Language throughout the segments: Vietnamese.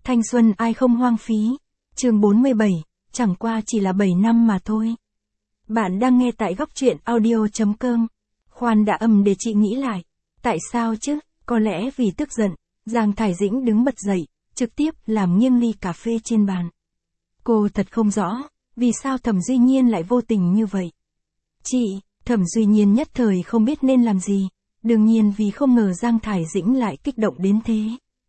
Thanh xuân ai không hoang phí. Chương 47, chẳng qua chỉ là 7 năm mà thôi. Bạn đang nghe tại góc truyện audio.com. Khoan đã để chị nghĩ lại. Tại sao chứ? Có lẽ vì tức giận, Giang Thải Dĩnh đứng bật dậy, trực tiếp làm nghiêng ly cà phê trên bàn. Cô thật không rõ, vì sao Thẩm Duy Nhiên lại vô tình như vậy. Chị, Thẩm Duy Nhiên nhất thời không biết nên làm gì, đương nhiên vì không ngờ Giang Thải Dĩnh lại kích động đến thế.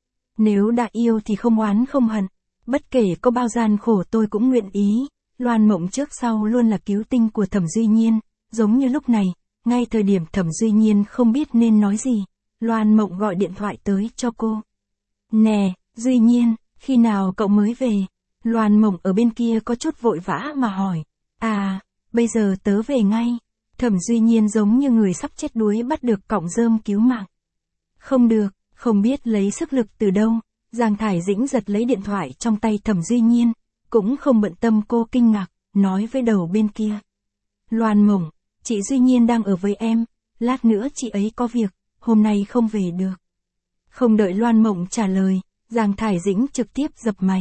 Nếu đã yêu thì không oán không hận, bất kể có bao gian khổ tôi cũng nguyện ý. Loan Mộng trước sau luôn là cứu tinh của Thẩm Duy Nhiên, giống như lúc này, ngay thời điểm Thẩm Duy Nhiên không biết nên nói gì, Loan Mộng gọi điện thoại tới cho cô. Nè, Duy Nhiên, khi nào cậu mới về? Loan Mộng ở bên kia có chút vội vã mà hỏi. À, bây giờ tớ về ngay. Thẩm Duy Nhiên giống như người sắp chết đuối bắt được cọng rơm cứu mạng. Không được, không biết lấy sức lực từ đâu, Giang Thải Dĩnh giật lấy điện thoại trong tay Thẩm Duy Nhiên, cũng không bận tâm cô kinh ngạc, nói với đầu bên kia. Loan Mộng, chị Duy Nhiên đang ở với em, lát nữa chị ấy có việc, hôm nay không về được. Không đợi Loan Mộng trả lời, Giang Thải Dĩnh trực tiếp dập máy.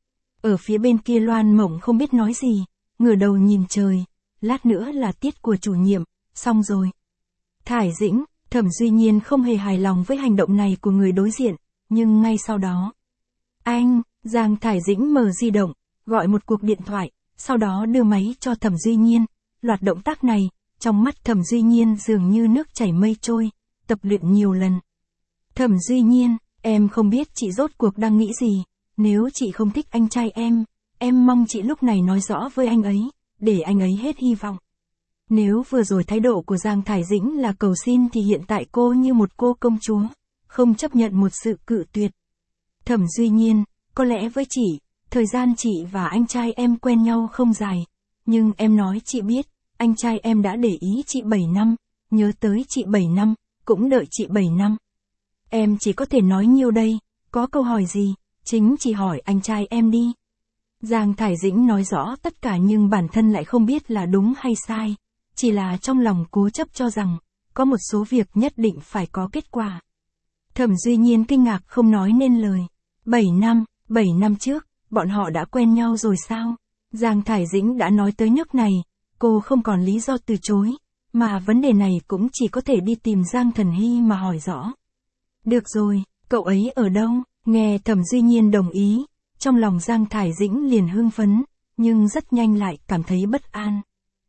Ở phía bên kia Loan Mộng không biết nói gì, ngửa đầu nhìn trời, lát nữa là tiết của chủ nhiệm, xong rồi. Thải Dĩnh, Thẩm Duy Nhiên không hề hài lòng với hành động này của người đối diện, nhưng ngay sau đó. Anh, Giang Thải Dĩnh mở di động, gọi một cuộc điện thoại, sau đó đưa máy cho Thẩm Duy Nhiên. Loạt động tác này, trong mắt Thẩm Duy Nhiên dường như nước chảy mây trôi, tập luyện nhiều lần. Thẩm Duy Nhiên, em không biết chị rốt cuộc đang nghĩ gì, nếu chị không thích anh trai em mong chị lúc này nói rõ với anh ấy, để anh ấy hết hy vọng. Nếu vừa rồi thái độ của Giang Thải Dĩnh là cầu xin thì hiện tại cô như một cô công chúa, không chấp nhận một sự cự tuyệt. Thẩm Duy Nhiên, có lẽ với chị, thời gian chị và anh trai em quen nhau không dài, nhưng em nói chị biết, anh trai em đã để ý chị 7 năm, nhớ tới chị 7 năm, cũng đợi chị 7 năm. Em chỉ có thể nói nhiêu đây, có câu hỏi gì, chính chị hỏi anh trai em đi. Giang Thải Dĩnh nói rõ tất cả nhưng bản thân lại không biết là đúng hay sai, chỉ là trong lòng cố chấp cho rằng, có một số việc nhất định phải có kết quả. Thẩm Duy Nhiên kinh ngạc không nói nên lời. 7 năm trước, bọn họ đã quen nhau rồi sao? Giang Thải Dĩnh đã nói tới nước này, cô không còn lý do từ chối, mà vấn đề này cũng chỉ có thể đi tìm Giang Thần Hy mà hỏi rõ. Được rồi, cậu ấy ở đâu? Nghe Thẩm Duy Nhiên đồng ý, trong lòng Giang Thải Dĩnh liền hưng phấn, nhưng rất nhanh lại cảm thấy bất an.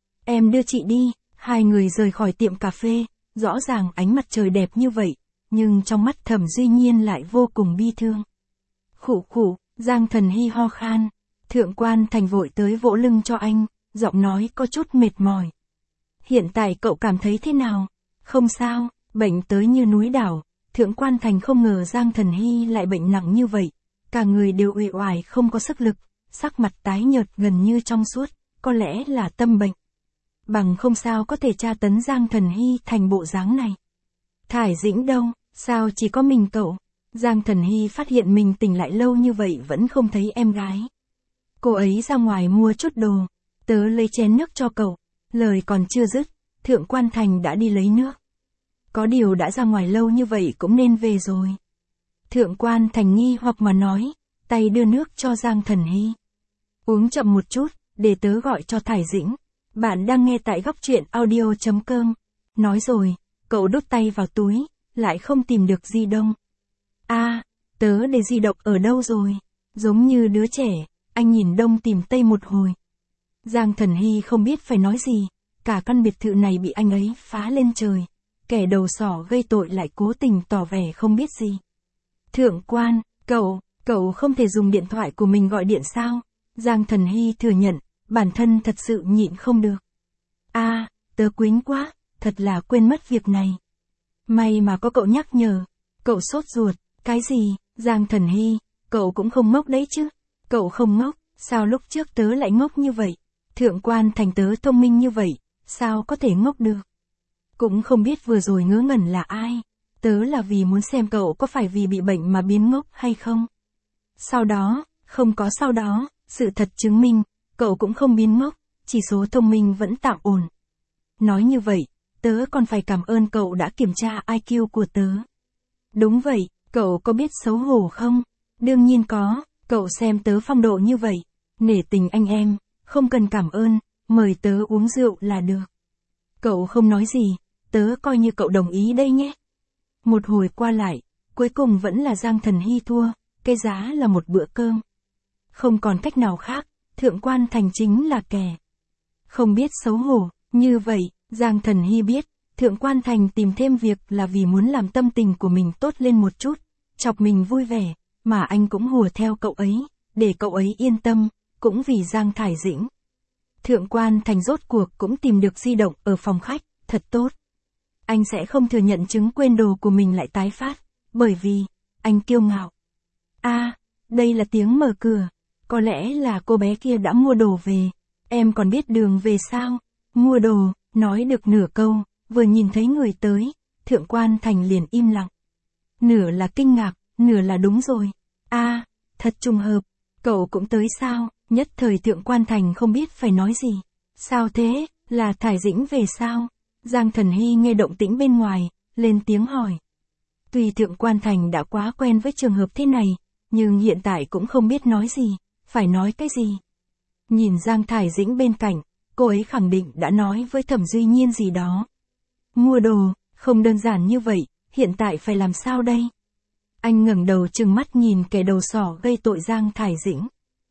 Em đưa chị đi, hai người rời khỏi tiệm cà phê, rõ ràng ánh mặt trời đẹp như vậy, nhưng trong mắt Thẩm Duy Nhiên lại vô cùng bi thương. Khụ khụ, Giang Thần Hy ho khan, Thượng Quan Thành vội tới vỗ lưng cho anh, giọng nói có chút mệt mỏi. Hiện tại cậu cảm thấy thế nào? Không sao, bệnh tới như núi đảo. Thượng Quan Thành không ngờ Giang Thần Hy lại bệnh nặng như vậy, cả người đều uể oải không có sức lực, sắc mặt tái nhợt gần như trong suốt, có lẽ là tâm bệnh. Bằng không sao có thể tra tấn Giang Thần Hy thành bộ dáng này. Thải Dĩnh đâu, sao chỉ có mình cậu? Giang Thần Hy phát hiện mình tỉnh lại lâu như vậy vẫn không thấy em gái. Cô ấy ra ngoài mua chút đồ, tớ lấy chén nước cho cậu. Lời còn chưa dứt, Thượng Quan Thành đã đi lấy nước. Có điều đã ra ngoài lâu như vậy cũng nên về rồi. Thượng Quan Thành nghi hoặc mà nói, tay đưa nước cho Giang Thần Hy. Uống chậm một chút, để tớ gọi cho Thải Dĩnh. Bạn đang nghe tại góc truyện audio.com. Nói rồi, cậu đút tay vào túi, lại không tìm được di động. À, tớ để di động ở đâu rồi? Giống như đứa trẻ, anh nhìn đông tìm tây một hồi. Giang Thần Hy không biết phải nói gì, cả căn biệt thự này bị anh ấy phá lên trời. Kẻ đầu sỏ gây tội lại cố tình tỏ vẻ không biết gì. Thượng Quan, cậu không thể dùng điện thoại của mình gọi điện sao? Giang Thần Hy thừa nhận, bản thân thật sự nhịn không được. À, tớ quýnh quá, thật là quên mất việc này. May mà có cậu nhắc nhở. Cậu sốt ruột, cái gì? Giang Thần Hy, cậu cũng không ngốc đấy chứ. Cậu không ngốc, sao lúc trước tớ lại ngốc như vậy? Thượng Quan Thành tớ thông minh như vậy, sao có thể ngốc được? Cũng không biết vừa rồi ngớ ngẩn là ai. Tớ là vì muốn xem cậu có phải vì bị bệnh mà biến ngốc hay không. Sau đó, không có sau đó, sự thật chứng minh, cậu cũng không biến ngốc, chỉ số thông minh vẫn tạm ổn. Nói như vậy, tớ còn phải cảm ơn cậu đã kiểm tra IQ của tớ. Đúng vậy, cậu có biết xấu hổ không? Đương nhiên có, Cậu xem tớ phong độ như vậy, nể tình anh em, không cần cảm ơn, mời tớ uống rượu là được. Cậu không nói gì, tớ coi như cậu đồng ý đây nhé. Một hồi qua lại, cuối cùng vẫn là Giang Thần Hy thua, cái giá là một bữa cơm. Không còn cách nào khác, Thượng Quan Thành chính là kẻ không biết xấu hổ. Như vậy, Giang Thần Hy biết, Thượng Quan Thành tìm thêm việc là vì muốn làm tâm tình của mình tốt lên một chút, chọc mình vui vẻ, mà anh cũng hùa theo cậu ấy, để cậu ấy yên tâm, cũng vì Giang Thải Dĩnh. Thượng Quan Thành rốt cuộc cũng tìm được di động ở phòng khách, thật tốt. Anh sẽ không thừa nhận chứng quên đồ của mình lại tái phát, bởi vì, anh kiêu ngạo. Đây là tiếng mở cửa, có lẽ là cô bé kia đã mua đồ về, em còn biết đường về sao? Mua đồ, nói được nửa câu, vừa nhìn thấy người tới, Thượng Quan Thành liền im lặng. Nửa là kinh ngạc, nửa là đúng rồi. Thật trùng hợp, cậu cũng tới sao? Nhất thời Thượng Quan Thành không biết phải nói gì. Sao thế, là Thải Dĩnh về sao? Giang Thần Hy nghe động tĩnh bên ngoài, lên tiếng hỏi. Tuy Thượng Quan Thành đã quá quen với trường hợp thế này, nhưng hiện tại cũng không biết nói gì, phải nói cái gì. Nhìn Giang Thải Dĩnh bên cạnh, cô ấy khẳng định đã nói với Thẩm Duy Nhiên gì đó. Mua đồ, không đơn giản như vậy, hiện tại phải làm sao đây? Anh ngẩng đầu trừng mắt nhìn kẻ đầu sỏ gây tội Giang Thải Dĩnh.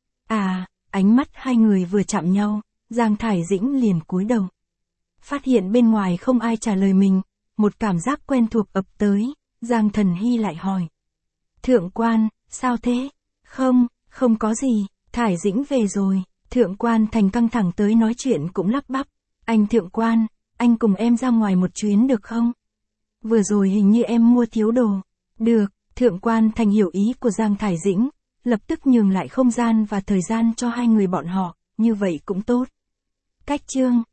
Ánh mắt hai người vừa chạm nhau, Giang Thải Dĩnh liền cúi đầu. Phát hiện bên ngoài không ai trả lời mình, một cảm giác quen thuộc ập tới, Giang Thần Hy lại hỏi. Thượng Quan, sao thế? Không có gì, Thải Dĩnh về rồi. Thượng Quan Thành căng thẳng tới nói chuyện cũng lắp bắp. Anh Thượng Quan, anh cùng em ra ngoài một chuyến được không? Vừa rồi hình như em mua thiếu đồ. Được, Thượng Quan Thành hiểu ý của Giang Thải Dĩnh, lập tức nhường lại không gian và thời gian cho hai người bọn họ, như vậy cũng tốt. Cách chương